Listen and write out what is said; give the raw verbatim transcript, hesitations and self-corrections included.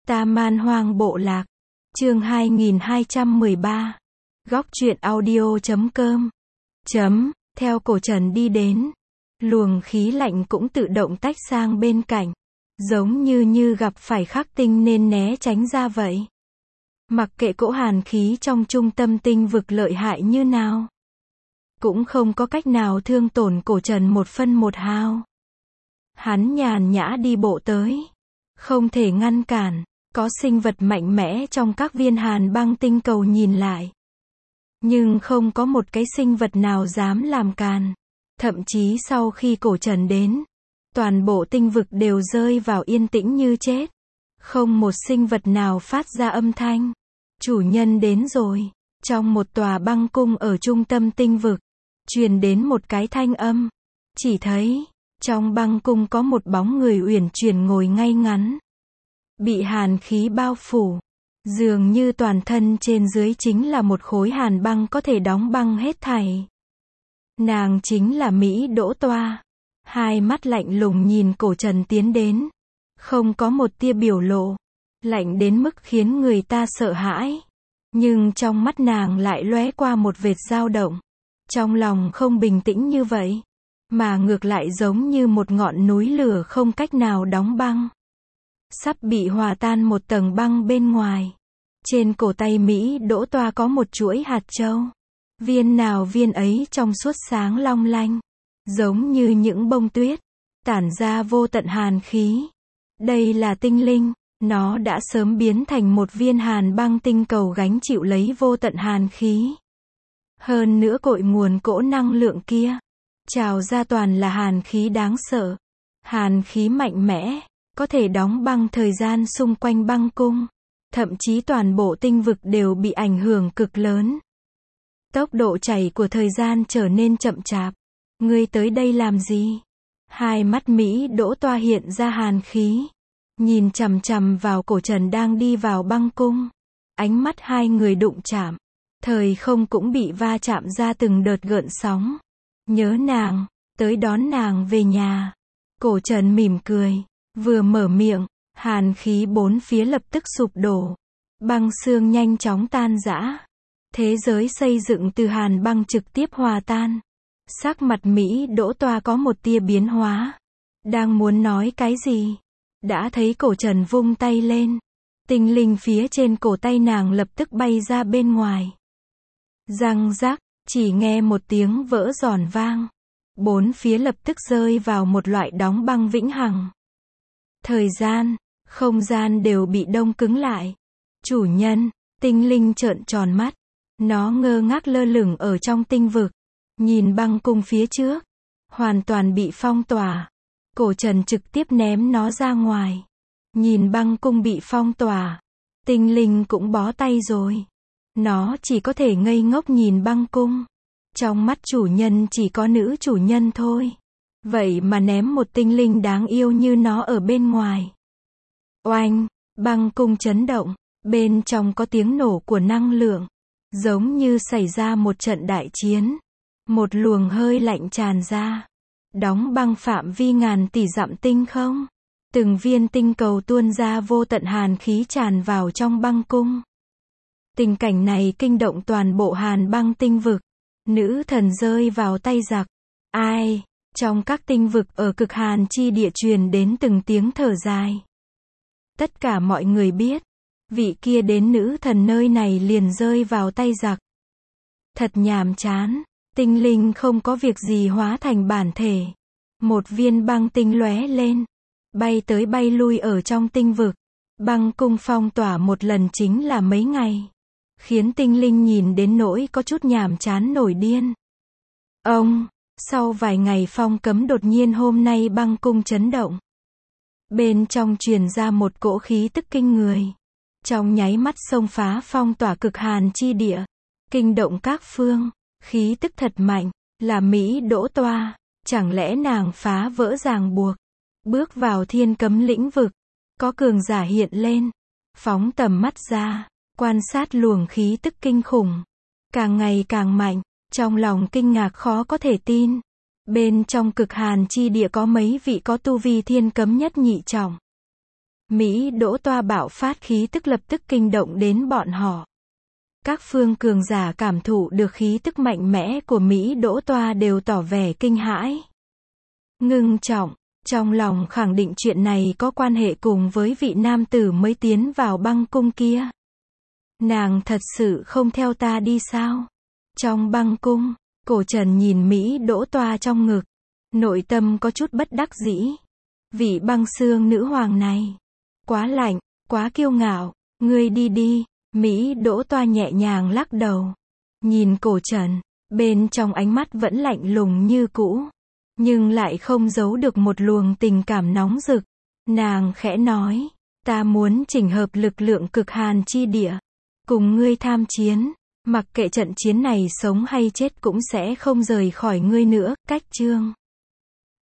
Ta Man Hoang Bộ Lạc. Chương hai nghìn hai trăm mười ba. Góc truyện audio chấm com. Chấm, theo cổ trần đi đến. Luồng khí lạnh cũng tự động tách sang bên cạnh. Giống như như gặp phải khắc tinh nên né tránh ra vậy. Mặc kệ cỗ hàn khí trong trung tâm tinh vực lợi hại như nào. Cũng không có cách nào thương tổn cổ trần một phân một hao. Hắn nhàn nhã đi bộ tới. Không thể ngăn cản. Có sinh vật mạnh mẽ trong các viên hàn băng tinh cầu nhìn lại. Nhưng không có một cái sinh vật nào dám làm càn. Thậm chí sau khi cổ trần đến, toàn bộ tinh vực đều rơi vào yên tĩnh như chết. Không một sinh vật nào phát ra âm thanh. Chủ nhân đến rồi. Trong một tòa băng cung ở trung tâm tinh vực, truyền đến một cái thanh âm. Chỉ thấy, trong băng cung có một bóng người uyển chuyển ngồi ngay ngắn. Bị hàn khí bao phủ. Dường như toàn thân trên dưới chính là một khối hàn băng có thể đóng băng hết thảy. Nàng chính là Mỹ Đỗ Toa. Hai mắt lạnh lùng nhìn cổ trần tiến đến. Không có một tia biểu lộ. Lạnh đến mức khiến người ta sợ hãi. Nhưng trong mắt nàng lại lóe qua một vệt dao động. Trong lòng không bình tĩnh như vậy. Mà ngược lại giống như một ngọn núi lửa không cách nào đóng băng. Sắp bị hòa tan một tầng băng bên ngoài. Trên cổ tay Mỹ Đỗ Toa có một chuỗi hạt châu. Viên nào viên ấy trong suốt sáng long lanh. Giống như những bông tuyết. Tản ra vô tận hàn khí. Đây là tinh linh. Nó đã sớm biến thành một viên hàn băng tinh cầu gánh chịu lấy vô tận hàn khí. Hơn nữa cội nguồn cỗ năng lượng kia. Trào ra toàn là hàn khí đáng sợ. Hàn khí mạnh mẽ. Có thể đóng băng thời gian xung quanh băng cung. Thậm chí toàn bộ tinh vực đều bị ảnh hưởng cực lớn. Tốc độ chảy của thời gian trở nên chậm chạp. Ngươi tới đây làm gì? Hai mắt Mỹ Đỗ Toa hiện ra hàn khí. Nhìn chằm chằm vào cổ trần đang đi vào băng cung. Ánh mắt hai người đụng chạm. Thời không cũng bị va chạm ra từng đợt gợn sóng. Nhớ nàng, tới đón nàng về nhà. Cổ trần mỉm cười. Vừa mở miệng, hàn khí bốn phía lập tức sụp đổ. Băng xương nhanh chóng tan rã. Thế giới xây dựng từ hàn băng trực tiếp hòa tan. Sắc mặt Mỹ Đỗ Toa có một tia biến hóa. Đang muốn nói cái gì? Đã thấy cổ trần vung tay lên. Tinh linh phía trên cổ tay nàng lập tức bay ra bên ngoài. Răng rắc, chỉ nghe một tiếng vỡ giòn vang. Bốn phía lập tức rơi vào một loại đóng băng vĩnh hằng. Thời gian, không gian đều bị đông cứng lại. Chủ nhân, tinh linh trợn tròn mắt. Nó ngơ ngác lơ lửng ở trong tinh vực. Nhìn băng cung phía trước. Hoàn toàn bị phong tỏa. Cổ trần trực tiếp ném nó ra ngoài. Nhìn băng cung bị phong tỏa. Tinh linh cũng bó tay rồi. Nó chỉ có thể ngây ngốc nhìn băng cung. Trong mắt chủ nhân chỉ có nữ chủ nhân thôi. Vậy mà ném một tinh linh đáng yêu như nó ở bên ngoài. Oanh, băng cung chấn động. Bên trong có tiếng nổ của năng lượng. Giống như xảy ra một trận đại chiến. Một luồng hơi lạnh tràn ra. Đóng băng phạm vi ngàn tỷ dặm tinh không. Từng viên tinh cầu tuôn ra vô tận hàn khí tràn vào trong băng cung. Tình cảnh này kinh động toàn bộ hàn băng tinh vực. Nữ thần rơi vào tay giặc. Ai? Trong các tinh vực ở cực hàn chi địa truyền đến từng tiếng thở dài. Tất cả mọi người biết. Vị kia đến nữ thần nơi này liền rơi vào tay giặc. Thật nhàm chán. Tinh linh không có việc gì hóa thành bản thể. Một viên băng tinh lóe lên. Bay tới bay lui ở trong tinh vực. Băng cung phong tỏa một lần chính là mấy ngày. Khiến tinh linh nhìn đến nỗi có chút nhàm chán nổi điên. Ông, sau vài ngày phong cấm đột nhiên hôm nay băng cung chấn động. Bên trong truyền ra một cỗ khí tức kinh người. Trong nháy mắt xông phá phong tỏa cực hàn chi địa. Kinh động các phương. Khí tức thật mạnh. Là Mỹ Đỗ Toa. Chẳng lẽ nàng phá vỡ ràng buộc. Bước vào thiên cấm lĩnh vực. Có cường giả hiện lên. Phóng tầm mắt ra. Quan sát luồng khí tức kinh khủng. Càng ngày càng mạnh. Trong lòng kinh ngạc khó có thể tin. Bên trong cực hàn chi địa có mấy vị có tu vi thiên cấm nhất nhị trọng. Mỹ Đỗ Toa bạo phát khí tức lập tức kinh động đến bọn họ. Các phương cường giả cảm thụ được khí tức mạnh mẽ của Mỹ Đỗ Toa đều tỏ vẻ kinh hãi. Ngưng trọng, trong lòng khẳng định chuyện này có quan hệ cùng với vị nam tử mới tiến vào băng cung kia. Nàng thật sự không theo ta đi sao? Trong băng cung, Cổ Trần nhìn Mỹ Đỗ Toa trong ngực. Nội tâm có chút bất đắc dĩ. Vị băng xương nữ hoàng này. Quá lạnh, quá kiêu ngạo. Ngươi đi đi. Mỹ Đỗ Toa nhẹ nhàng lắc đầu. Nhìn Cổ Trần. Bên trong ánh mắt vẫn lạnh lùng như cũ. Nhưng lại không giấu được một luồng tình cảm nóng rực. Nàng khẽ nói. Ta muốn chỉnh hợp lực lượng cực hàn chi địa. Cùng ngươi tham chiến. Mặc kệ trận chiến này sống hay chết cũng sẽ không rời khỏi ngươi nữa. Cách chương